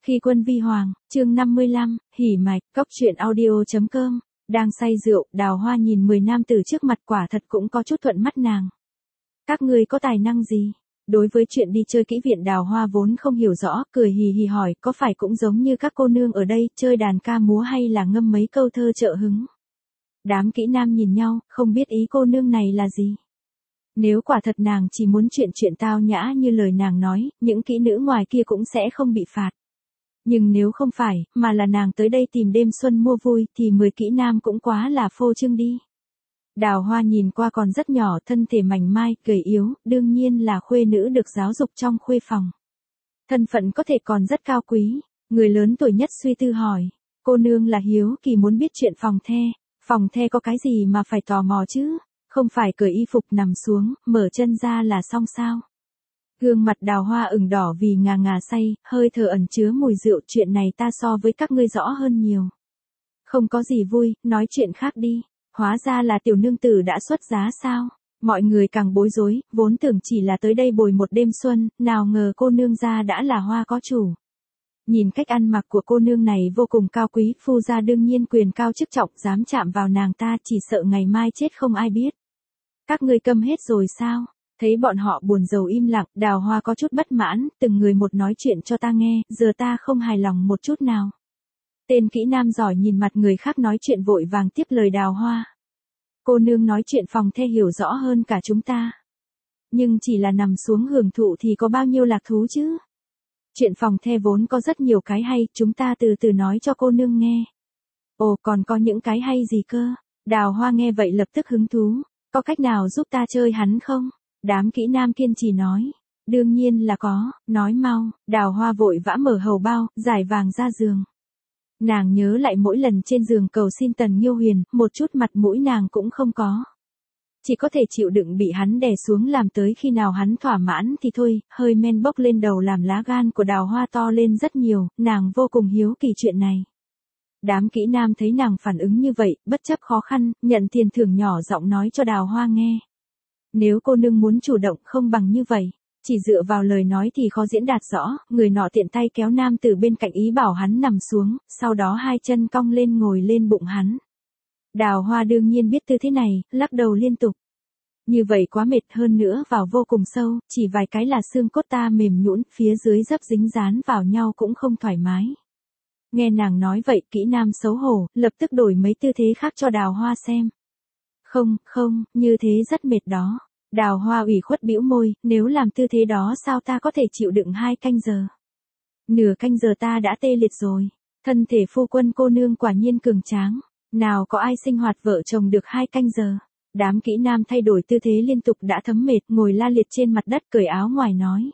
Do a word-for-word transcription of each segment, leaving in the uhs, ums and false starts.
Khi quân vi hoàng, chương năm mươi lăm, hỉ mạch, cốc truyện audio.com, đang say rượu, Đào Hoa nhìn mười nam tử trước mặt quả thật cũng có chút thuận mắt nàng. Các ngươi có tài năng gì? Đối với chuyện đi chơi kỹ viện Đào Hoa vốn không hiểu rõ, cười hì hì hỏi có phải cũng giống như các cô nương ở đây, chơi đàn ca múa hay là ngâm mấy câu thơ trợ hứng. Đám kỹ nam nhìn nhau, không biết ý cô nương này là gì. Nếu quả thật nàng chỉ muốn chuyện chuyện tao nhã như lời nàng nói, những kỹ nữ ngoài kia cũng sẽ không bị phạt. Nhưng nếu không phải, mà là nàng tới đây tìm đêm xuân mua vui, thì mười kỹ nam cũng quá là phô trương đi. Đào Hoa nhìn qua còn rất nhỏ, thân thể mảnh mai, gầy yếu, đương nhiên là khuê nữ được giáo dục trong khuê phòng. Thân phận có thể còn rất cao quý, người lớn tuổi nhất suy tư hỏi, cô nương là hiếu kỳ muốn biết chuyện phòng the, phòng the có cái gì mà phải tò mò chứ, không phải cởi y phục nằm xuống, mở chân ra là xong sao. Gương mặt Đào Hoa ửng đỏ vì ngà ngà say, hơi thở ẩn chứa mùi rượu, chuyện này ta so với các ngươi rõ hơn nhiều. Không có gì vui, nói chuyện khác đi, hóa ra là tiểu nương tử đã xuất giá sao, mọi người càng bối rối, vốn tưởng chỉ là tới đây bồi một đêm xuân, nào ngờ cô nương gia đã là hoa có chủ. Nhìn cách ăn mặc của cô nương này vô cùng cao quý, phu gia đương nhiên quyền cao chức trọng, dám chạm vào nàng ta chỉ sợ ngày mai chết không ai biết. Các ngươi câm hết rồi sao? Thấy bọn họ buồn rầu im lặng, Đào Hoa có chút bất mãn, từng người một nói chuyện cho ta nghe, giờ ta không hài lòng một chút nào. Tên kỹ nam giỏi nhìn mặt người khác nói chuyện vội vàng tiếp lời Đào Hoa. Cô nương nói chuyện phòng the hiểu rõ hơn cả chúng ta. Nhưng chỉ là nằm xuống hưởng thụ thì có bao nhiêu lạc thú chứ? Chuyện phòng the vốn có rất nhiều cái hay, chúng ta từ từ nói cho cô nương nghe. Ồ, còn có những cái hay gì cơ? Đào Hoa nghe vậy lập tức hứng thú. Có cách nào giúp ta chơi hắn không? Đám kỹ nam kiên trì nói. Đương nhiên là có, nói mau. Đào Hoa vội vã mở hầu bao, giải vàng ra giường. Nàng nhớ lại mỗi lần trên giường cầu xin Tần Nhiêu Huyền, một chút mặt mũi nàng cũng không có. Chỉ có thể chịu đựng bị hắn đè xuống, làm tới khi nào hắn thỏa mãn thì thôi, hơi men bốc lên đầu làm lá gan của Đào Hoa to lên rất nhiều, nàng vô cùng hiếu kỳ chuyện này. Đám kỹ nam thấy nàng phản ứng như vậy, bất chấp khó khăn, nhận tiền thưởng nhỏ giọng nói cho Đào Hoa nghe. Nếu cô nương muốn chủ động không bằng như vậy, chỉ dựa vào lời nói thì khó diễn đạt rõ, người nọ tiện tay kéo nam từ bên cạnh ý bảo hắn nằm xuống, sau đó hai chân cong lên ngồi lên bụng hắn. Đào Hoa đương nhiên biết tư thế này, lắc đầu liên tục. Như vậy quá mệt, hơn nữa vào vô cùng sâu, chỉ vài cái là xương cốt ta mềm nhũn, phía dưới dấp dính dán vào nhau cũng không thoải mái. Nghe nàng nói vậy, kỹ nam xấu hổ, lập tức đổi mấy tư thế khác cho Đào Hoa xem. Không, không, như thế rất mệt đó. Đào Hoa ủy khuất bĩu môi, nếu làm tư thế đó sao ta có thể chịu đựng hai canh giờ. Nửa canh giờ ta đã tê liệt rồi. Thân thể phu quân cô nương quả nhiên cường tráng. Nào có ai sinh hoạt vợ chồng được hai canh giờ. Đám kỹ nam thay đổi tư thế liên tục đã thấm mệt, ngồi la liệt trên mặt đất cởi áo ngoài nói.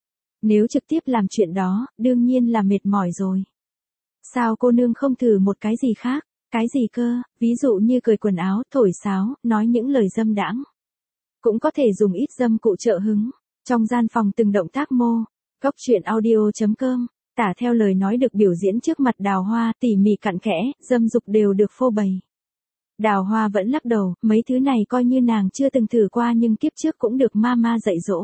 Nếu trực tiếp làm chuyện đó, đương nhiên là mệt mỏi rồi. Sao cô nương không thử một cái gì khác? Cái gì cơ? Ví dụ như cởi quần áo, thổi sáo, nói những lời dâm đãng. Cũng có thể dùng ít dâm cụ trợ hứng. Trong gian phòng từng động tác mô. Cốc truyện audio.com. Tả theo lời nói được biểu diễn trước mặt Đào Hoa, tỉ mỉ cặn kẽ, dâm dục đều được phô bày. Đào Hoa vẫn lắc đầu, mấy thứ này coi như nàng chưa từng thử qua nhưng kiếp trước cũng được mama dạy dỗ.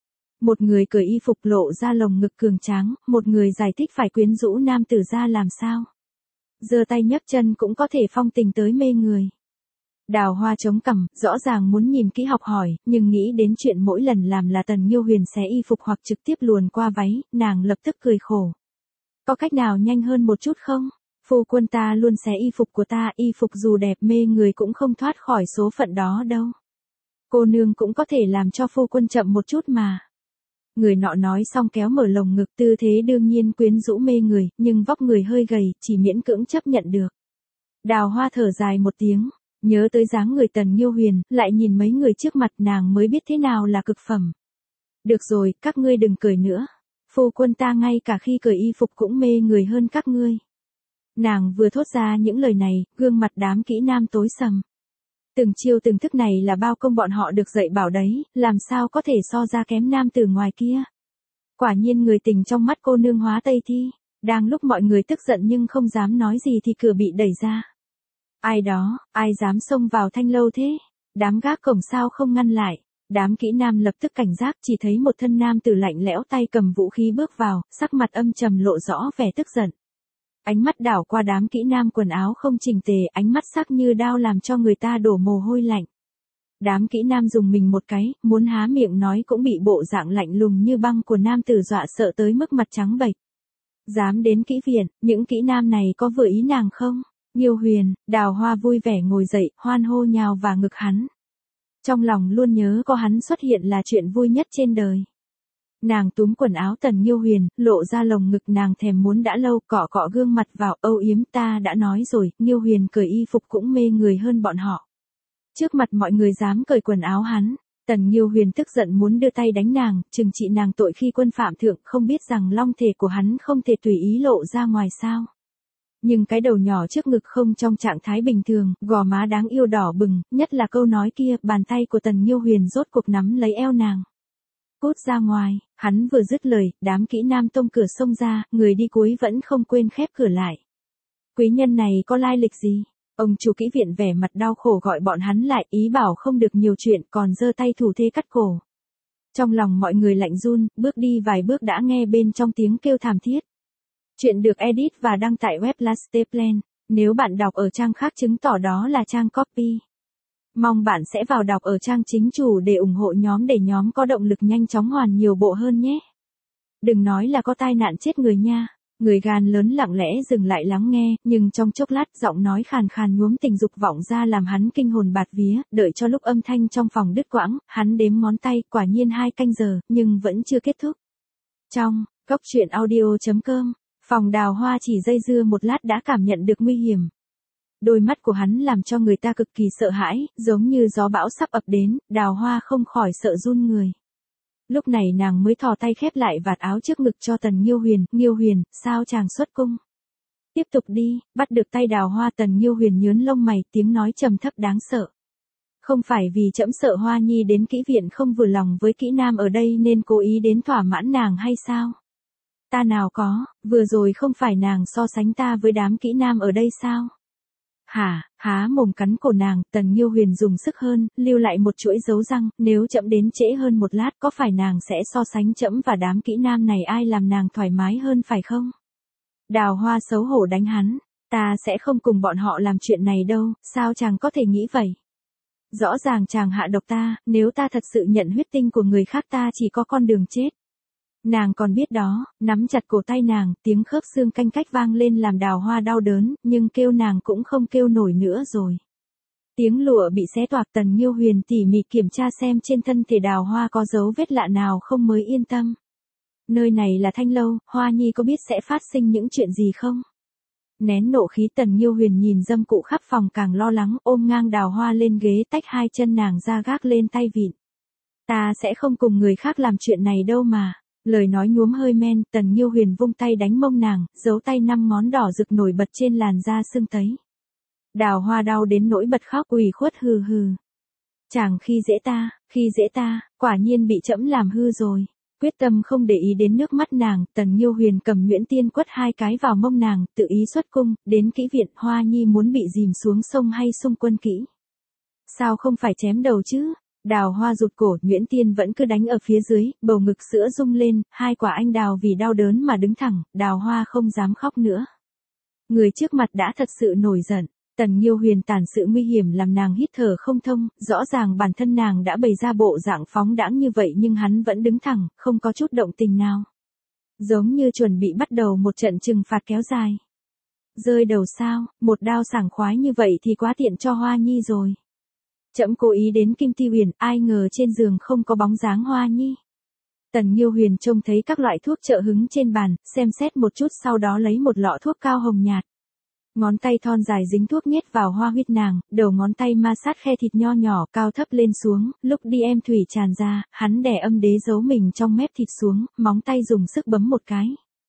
Một người cởi y phục lộ ra lồng ngực cường tráng, một người giải thích phải quyến rũ nam tử ra làm sao. Giơ tay nhấc chân cũng có thể phong tình tới mê người. Đào Hoa chống cằm, rõ ràng muốn nhìn kỹ học hỏi, nhưng nghĩ đến chuyện mỗi lần làm là Tần Nhiêu Huyền xé y phục hoặc trực tiếp luồn qua váy, nàng lập tức cười khổ. Có cách nào nhanh hơn một chút không? Phu quân ta luôn xé y phục của ta, y phục dù đẹp mê người cũng không thoát khỏi số phận đó đâu. Cô nương cũng có thể làm cho phu quân chậm một chút mà. Người nọ nói xong kéo mở lồng ngực, tư thế đương nhiên quyến rũ mê người, nhưng vóc người hơi gầy, chỉ miễn cưỡng chấp nhận được. Đào Hoa thở dài một tiếng, nhớ tới dáng người Tần Nhiêu Huyền, lại nhìn mấy người trước mặt nàng mới biết thế nào là cực phẩm. Được rồi, các ngươi đừng cười nữa. Phu quân ta ngay cả khi cởi y phục cũng mê người hơn các ngươi. Nàng vừa thốt ra những lời này, gương mặt đám kỹ nam tối sầm. Từng chiêu từng thức này là bao công bọn họ được dạy bảo đấy, làm sao có thể so ra kém nam từ ngoài kia. Quả nhiên người tình trong mắt cô nương hóa Tây Thi. Đang lúc mọi người tức giận nhưng không dám nói gì thì cửa bị đẩy ra. Ai đó, ai dám xông vào thanh lâu thế? Đám gác cổng sao không ngăn lại? Đám kỹ nam lập tức cảnh giác, chỉ thấy một thân nam tử lạnh lẽo tay cầm vũ khí bước vào, sắc mặt âm trầm lộ rõ vẻ tức giận. Ánh mắt đảo qua đám kỹ nam quần áo không chỉnh tề, ánh mắt sắc như đao làm cho người ta đổ mồ hôi lạnh. Đám kỹ nam dùng mình một cái, muốn há miệng nói cũng bị bộ dạng lạnh lùng như băng của nam tử dọa sợ tới mức mặt trắng bệch. Dám đến kỹ viện, những kỹ nam này có vừa ý nàng không? Nghiêu Huyền, Đào Hoa vui vẻ ngồi dậy, hoan hô nhào vào ngực hắn. Trong lòng luôn nhớ có hắn xuất hiện là chuyện vui nhất trên đời. Nàng túm quần áo Tần Nghiêu Huyền, lộ ra lồng ngực nàng thèm muốn đã lâu, cọ cọ gương mặt vào, âu yếm, ta đã nói rồi, Nghiêu Huyền cởi y phục cũng mê người hơn bọn họ. Trước mặt mọi người dám cởi quần áo hắn, Tần Nghiêu Huyền tức giận muốn đưa tay đánh nàng, trừng trị nàng tội khi quân phạm thượng, không biết rằng long thể của hắn không thể tùy ý lộ ra ngoài sao. Nhưng cái đầu nhỏ trước ngực không trong trạng thái bình thường, gò má đáng yêu đỏ bừng, nhất là câu nói kia, bàn tay của Tần Nghiêu Huyền rốt cuộc nắm lấy eo nàng. Cút ra ngoài, hắn vừa dứt lời, đám kỹ nam tông cửa xông ra, người đi cuối vẫn không quên khép cửa lại. Quý nhân này có lai lịch gì? Ông chủ kỹ viện vẻ mặt đau khổ gọi bọn hắn lại, ý bảo không được nhiều chuyện, còn giơ tay thủ thế cắt cổ. Trong lòng mọi người lạnh run, bước đi vài bước đã nghe bên trong tiếng kêu thảm thiết. Chuyện được edit và đăng tại web Lasteplan. Nếu bạn đọc ở trang khác chứng tỏ đó là trang copy. Mong bạn sẽ vào đọc ở trang chính chủ để ủng hộ nhóm để nhóm có động lực nhanh chóng hoàn nhiều bộ hơn nhé. Đừng nói là có tai nạn chết người nha. Người gan lớn lặng lẽ dừng lại lắng nghe, nhưng trong chốc lát giọng nói khàn khàn nhuốm tình dục vọng ra làm hắn kinh hồn bạt vía, đợi cho lúc âm thanh trong phòng đứt quãng, hắn đếm ngón tay, quả nhiên hai canh giờ, nhưng vẫn chưa kết thúc. Trong, Cốc truyện audio chấm com, phòng Đào Hoa chỉ dây dưa một lát đã cảm nhận được nguy hiểm. Đôi mắt của hắn làm cho người ta cực kỳ sợ hãi, giống như gió bão sắp ập đến, Đào Hoa không khỏi sợ run người. Lúc này nàng mới thò tay khép lại vạt áo trước ngực cho Tần Nghiêu Huyền, Nghiêu Huyền, sao chàng xuất cung? Tiếp tục đi, bắt được tay Đào Hoa. Tần Nghiêu Huyền nhớn lông mày, tiếng nói trầm thấp đáng sợ. Không phải vì trẫm sợ Hoa Nhi đến kỹ viện không vừa lòng với kỹ nam ở đây nên cố ý đến thỏa mãn nàng hay sao? Ta nào có, vừa rồi không phải nàng so sánh ta với đám kỹ nam ở đây sao? Hả, há mồm cắn cổ nàng, Tần Nghiêu Huyền dùng sức hơn, lưu lại một chuỗi dấu răng, nếu chậm đến trễ hơn một lát có phải nàng sẽ so sánh chậm và đám kỹ nam này ai làm nàng thoải mái hơn phải không? Đào Hoa xấu hổ đánh hắn, ta sẽ không cùng bọn họ làm chuyện này đâu, sao chàng có thể nghĩ vậy? Rõ ràng chàng hạ độc ta, nếu ta thật sự nhận huyết tinh của người khác ta chỉ có con đường chết. Nàng còn biết đó, nắm chặt cổ tay nàng, tiếng khớp xương canh cách vang lên làm Đào Hoa đau đớn, nhưng kêu nàng cũng không kêu nổi nữa rồi. Tiếng lụa bị xé toạc. Tần Nghiêu Huyền tỉ mỉ kiểm tra xem trên thân thể Đào Hoa có dấu vết lạ nào không mới yên tâm. Nơi này là Thanh Lâu, Hoa Nhi có biết sẽ phát sinh những chuyện gì không? Nén nộ khí, Tần Nghiêu Huyền nhìn dâm cụ khắp phòng càng lo lắng, ôm ngang Đào Hoa lên ghế, tách hai chân nàng ra gác lên tay vịn. Ta sẽ không cùng người khác làm chuyện này đâu mà. Lời nói nhuốm hơi men, Tần Nghiêu Huyền vung tay đánh mông nàng, dấu tay năm ngón đỏ rực nổi bật trên làn da sưng tấy. Đào Hoa đau đến nỗi bật khóc ủy khuất hừ hừ. Chàng khi dễ ta, khi dễ ta, quả nhiên bị trẫm làm hư rồi. Quyết tâm không để ý đến nước mắt nàng, Tần Nghiêu Huyền cầm nhuyễn tiên quất hai cái vào mông nàng, tự ý xuất cung, đến kỹ viện. Hoa Nhi muốn bị dìm xuống sông hay xung quân kỹ? Sao không phải chém đầu chứ? Đào Hoa rụt cổ, nhuyễn tiên vẫn cứ đánh ở phía dưới, bầu ngực sữa rung lên, hai quả anh đào vì đau đớn mà đứng thẳng, Đào Hoa không dám khóc nữa. Người trước mặt đã thật sự nổi giận, Tần Nghiêu Huyền tàn sự nguy hiểm làm nàng hít thở không thông, rõ ràng bản thân nàng đã bày ra bộ dạng phóng đãng như vậy nhưng hắn vẫn đứng thẳng, không có chút động tình nào. Giống như chuẩn bị bắt đầu một trận trừng phạt kéo dài. Rơi đầu sao, một đao sảng khoái như vậy thì quá tiện cho Hoa Nhi rồi. Trẫm cố ý đến Kim Ti Huyền, ai ngờ trên giường không có bóng dáng Hoa Nhi. Tần Nghiêu Huyền trông thấy các loại thuốc trợ hứng trên bàn, xem xét một chút sau đó lấy một lọ thuốc cao hồng nhạt. Ngón tay thon dài dính thuốc nhét vào hoa huyết nàng, đầu ngón tay ma sát khe thịt nho nhỏ cao thấp lên xuống, lúc đi em thủy tràn ra, hắn đè âm đế giấu mình trong mép thịt xuống, móng tay dùng sức bấm một cái.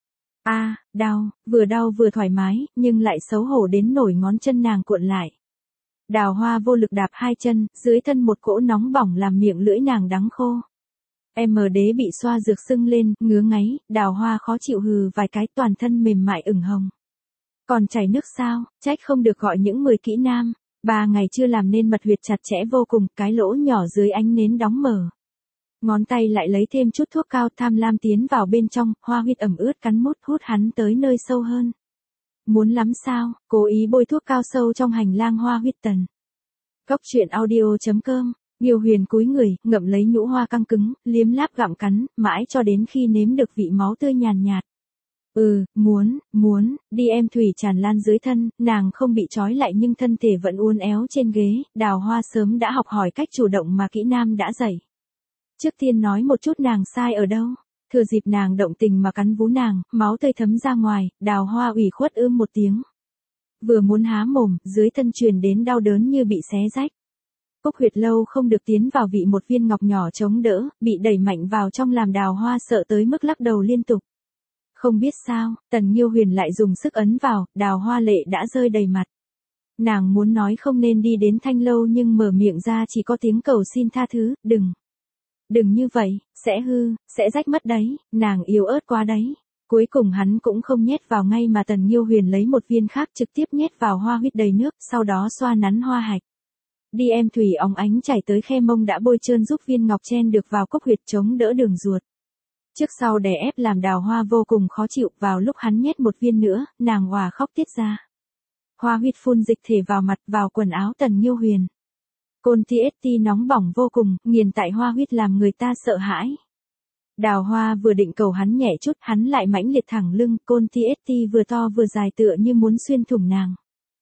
A, à, đau, vừa đau vừa thoải mái, nhưng lại xấu hổ đến nổi ngón chân nàng cuộn lại. Đào Hoa vô lực đạp hai chân, dưới thân một cỗ nóng bỏng làm miệng lưỡi nàng đắng khô. Em đế bị xoa dược sưng lên, ngứa ngáy, Đào Hoa khó chịu hừ vài cái, toàn thân mềm mại ửng hồng. Còn chảy nước sao, trách không được gọi những mười kỹ nam. Ba ngày chưa làm nên mật huyệt chặt chẽ vô cùng, cái lỗ nhỏ dưới ánh nến đóng mở. Ngón tay lại lấy thêm chút thuốc cao, tham lam tiến vào bên trong, hoa huyết ẩm ướt cắn mút hút hắn tới nơi sâu hơn. Muốn lắm sao, cố ý bôi thuốc cao sâu trong hành lang hoa huyết tần. Cốc truyện audio chấm com. Nghiêu Huyền cúi người, ngậm lấy nhũ hoa căng cứng, liếm láp gặm cắn, mãi cho đến khi nếm được vị máu tươi nhàn nhạt. Ừ, muốn, muốn, đi em thủy tràn lan dưới thân, nàng không bị trói lại nhưng thân thể vẫn uốn éo trên ghế, Đào Hoa sớm đã học hỏi cách chủ động mà kỹ nam đã dạy. Trước tiên nói một chút nàng sai ở đâu, thừa dịp nàng động tình mà cắn vú nàng, máu tươi thấm ra ngoài, Đào Hoa ủy khuất ưm một tiếng. Vừa muốn há mồm, dưới thân truyền đến đau đớn như bị xé rách. Cúc huyệt lâu không được tiến vào vị một viên ngọc nhỏ chống đỡ, bị đẩy mạnh vào trong làm Đào Hoa sợ tới mức lắc đầu liên tục. Không biết sao, Tần Nghiêu Huyền lại dùng sức ấn vào, Đào Hoa lệ đã rơi đầy mặt. Nàng muốn nói không nên đi đến thanh lâu nhưng mở miệng ra chỉ có tiếng cầu xin tha thứ, đừng. Đừng như vậy, sẽ hư, sẽ rách mất đấy, nàng yếu ớt quá đấy. Cuối cùng hắn cũng không nhét vào ngay mà Tần Nghiêu Huyền lấy một viên khác trực tiếp nhét vào hoa huyết đầy nước, sau đó xoa nắn hoa hạch. Đi em thủy óng ánh chảy tới khe mông đã bôi trơn giúp viên ngọc chen được vào cốc huyệt chống đỡ đường ruột. Trước sau đè ép làm Đào Hoa vô cùng khó chịu, vào lúc hắn nhét một viên nữa, nàng òa khóc tiết ra. Hoa huyết phun dịch thể vào mặt, vào quần áo Tần Nghiêu Huyền. Côn tê ét tê nóng bỏng vô cùng, nghiền tại hoa huyết làm người ta sợ hãi. Đào Hoa vừa định cầu hắn nhẹ chút, hắn lại mãnh liệt thẳng lưng, côn tê ét tê vừa to vừa dài tựa như muốn xuyên thủng nàng.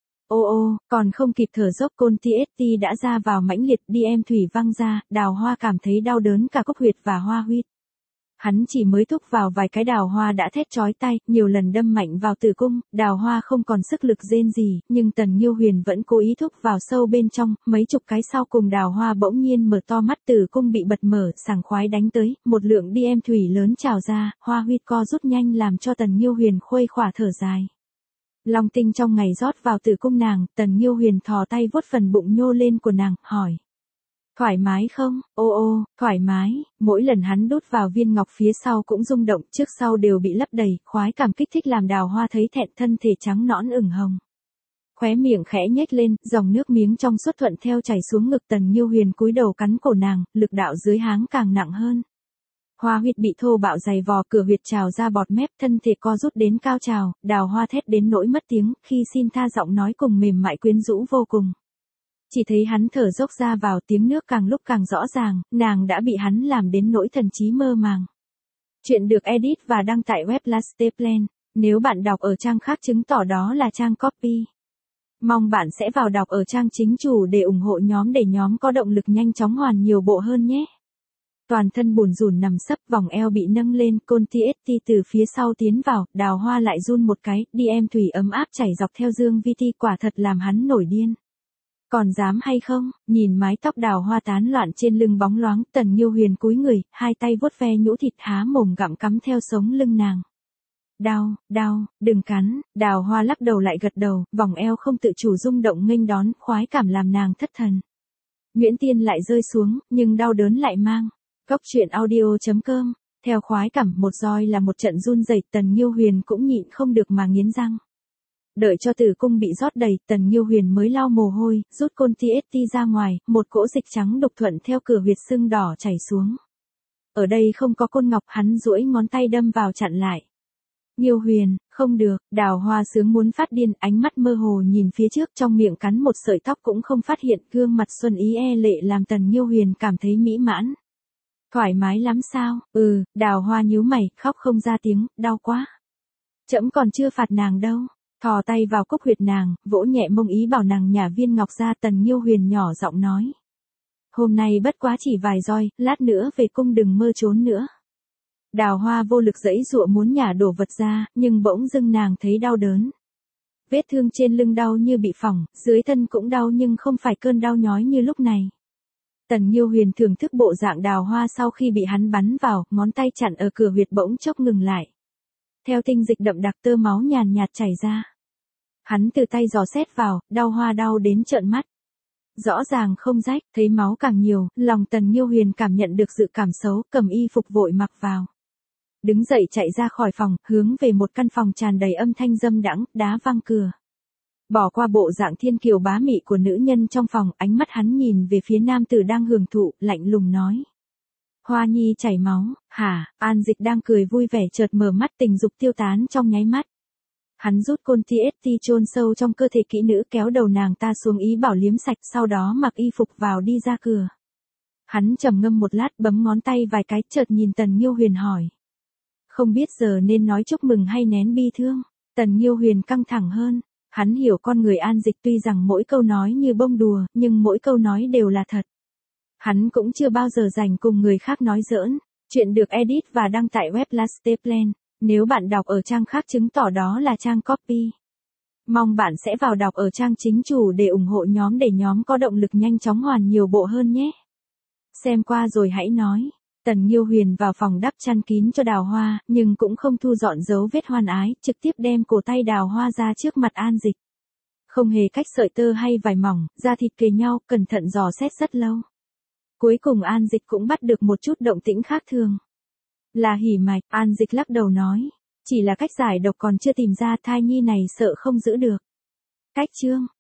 Ô ô, còn không kịp thở dốc côn tê ét tê đã ra vào mãnh liệt, đi em thủy văng ra, Đào Hoa cảm thấy đau đớn cả cốc huyệt và hoa huyết. Hắn chỉ mới thúc vào vài cái, Đào Hoa đã thét chói tai, nhiều lần đâm mạnh vào tử cung, Đào Hoa không còn sức lực rên gì, nhưng Tần Nghiêu Huyền vẫn cố ý thúc vào sâu bên trong, mấy chục cái sau cùng Đào Hoa bỗng nhiên mở to mắt, tử cung bị bật mở, sảng khoái đánh tới, một lượng đi em thủy lớn trào ra, hoa huyết co rút nhanh làm cho Tần Nghiêu Huyền khuây khỏa thở dài. Long tinh trong ngày rót vào tử cung nàng, Tần Nghiêu Huyền thò tay vuốt phần bụng nhô lên của nàng, hỏi. Thoải mái không? Ô ô, thoải mái, mỗi lần hắn đút vào viên ngọc phía sau cũng rung động, trước sau đều bị lấp đầy, khoái cảm kích thích làm Đào Hoa thấy thẹn, thân thể trắng nõn ửng hồng. Khóe miệng khẽ nhếch lên, dòng nước miếng trong suốt thuận theo chảy xuống ngực, Tần Nghiêu Huyền cúi đầu cắn cổ nàng, lực đạo dưới háng càng nặng hơn. Hoa huyết bị thô bạo dày vò, cửa huyệt trào ra bọt mép, thân thể co rút đến cao trào, Đào Hoa thét đến nỗi mất tiếng, khi xin tha giọng nói cùng mềm mại quyến rũ vô cùng. Chỉ thấy hắn thở dốc ra vào, tiếng nước càng lúc càng rõ ràng, nàng đã bị hắn làm đến nỗi thần trí mơ màng. Chuyện được edit và đăng tại web Lasteplan. Nếu bạn đọc ở trang khác chứng tỏ đó là trang copy. Mong bạn sẽ vào đọc ở trang chính chủ để ủng hộ nhóm để nhóm có động lực nhanh chóng hoàn nhiều bộ hơn nhé. Toàn thân bùn rùn nằm sấp, vòng eo bị nâng lên, côn tê ét tê từ phía sau tiến vào, Đào Hoa lại run một cái, đi em thủy ấm áp chảy dọc theo dương vi ti, quả thật làm hắn nổi điên. Còn dám hay không? Nhìn mái tóc Đào Hoa tán loạn trên lưng bóng loáng, Tần Nghiêu Huyền cúi người, hai tay vuốt ve nhũ thịt, há mồm gặm cắm theo sống lưng nàng. Đau, đau, đừng cắn, Đào Hoa lắc đầu lại gật đầu, vòng eo không tự chủ rung động nghênh đón, khoái cảm làm nàng thất thần. Nguyễn Tiên lại rơi xuống, nhưng đau đớn lại mang. Cốc truyện audio chấm com. Theo khoái cảm một roi là một trận run rẩy, Tần Nghiêu Huyền cũng nhịn không được mà nghiến răng. Đợi cho tử cung bị rót đầy, Tần Nghiêu Huyền mới lau mồ hôi, rút côn tê ét tê ra ngoài, một cỗ dịch trắng đục thuận theo cửa huyệt sưng đỏ chảy xuống. Ở đây không có côn ngọc, hắn duỗi ngón tay đâm vào chặn lại. Nghiêu Huyền, không được, Đào Hoa sướng muốn phát điên, ánh mắt mơ hồ nhìn phía trước, trong miệng cắn một sợi tóc cũng không phát hiện, gương mặt xuân ý e lệ làm Tần Nghiêu Huyền cảm thấy mỹ mãn. Thoải mái lắm sao? Ừ, Đào Hoa nhíu mày, khóc không ra tiếng, đau quá. Trẫm còn chưa phạt nàng đâu. Thò tay vào cúc huyệt nàng, vỗ nhẹ mông ý bảo nàng nhả viên ngọc ra, Tần Nghiêu Huyền nhỏ giọng nói. Hôm nay bất quá chỉ vài roi, lát nữa về cung đừng mơ trốn nữa. Đào Hoa vô lực giãy giụa muốn nhả đổ vật ra, nhưng bỗng dưng nàng thấy đau đớn. Vết thương trên lưng đau như bị phỏng, dưới thân cũng đau nhưng không phải cơn đau nhói như lúc này. Tần Nghiêu Huyền thưởng thức bộ dạng Đào Hoa sau khi bị hắn bắn vào, ngón tay chặn ở cửa huyệt bỗng chốc ngừng lại. Theo tinh dịch đậm đặc tơ máu nhàn nhạt chảy ra. Hắn từ tay dò xét vào, Đào Hoa đau đến trợn mắt. Rõ ràng không rách, thấy máu càng nhiều, lòng Tần Nghiêu Huyền cảm nhận được dự cảm xấu, cầm y phục vội mặc vào. Đứng dậy chạy ra khỏi phòng, hướng về một căn phòng tràn đầy âm thanh dâm đãng, đá văng cửa. Bỏ qua bộ dạng thiên kiều bá mị của nữ nhân trong phòng, ánh mắt hắn nhìn về phía nam tử đang hưởng thụ, lạnh lùng nói. Hoa nhi chảy máu, hả? An Dịch đang cười vui vẻ chợt mở mắt, tình dục tiêu tán trong nháy mắt. Hắn rút côn tê ét tê chôn sâu trong cơ thể kỹ nữ, kéo đầu nàng ta xuống ý bảo liếm sạch, sau đó mặc y phục vào đi ra cửa. Hắn trầm ngâm một lát, bấm ngón tay vài cái, chợt nhìn Tần Nghiêu Huyền hỏi. Không biết giờ nên nói chúc mừng hay nén bi thương? Tần Nghiêu Huyền căng thẳng hơn. Hắn hiểu con người An Dịch, tuy rằng mỗi câu nói như bông đùa, nhưng mỗi câu nói đều là thật. Hắn cũng chưa bao giờ rảnh cùng người khác nói giỡn. Chuyện được edit và đăng tại web Lasteplan. Nếu bạn đọc ở trang khác chứng tỏ đó là trang copy. Mong bạn sẽ vào đọc ở trang chính chủ để ủng hộ nhóm, để nhóm có động lực nhanh chóng hoàn nhiều bộ hơn nhé. Xem qua rồi hãy nói. Tần Nghiêu Huyền vào phòng đắp chăn kín cho Đào Hoa, nhưng cũng không thu dọn dấu vết hoan ái, trực tiếp đem cổ tay Đào Hoa ra trước mặt An Dịch. Không hề cách sợi tơ hay vải mỏng, da thịt kề nhau, cẩn thận dò xét rất lâu. Cuối cùng An Dịch cũng bắt được một chút động tĩnh khác thường. Là hỉ mạch, An Dịch lắc đầu nói. Chỉ là cách giải độc còn chưa tìm ra, thai nhi này sợ không giữ được. Cách chương.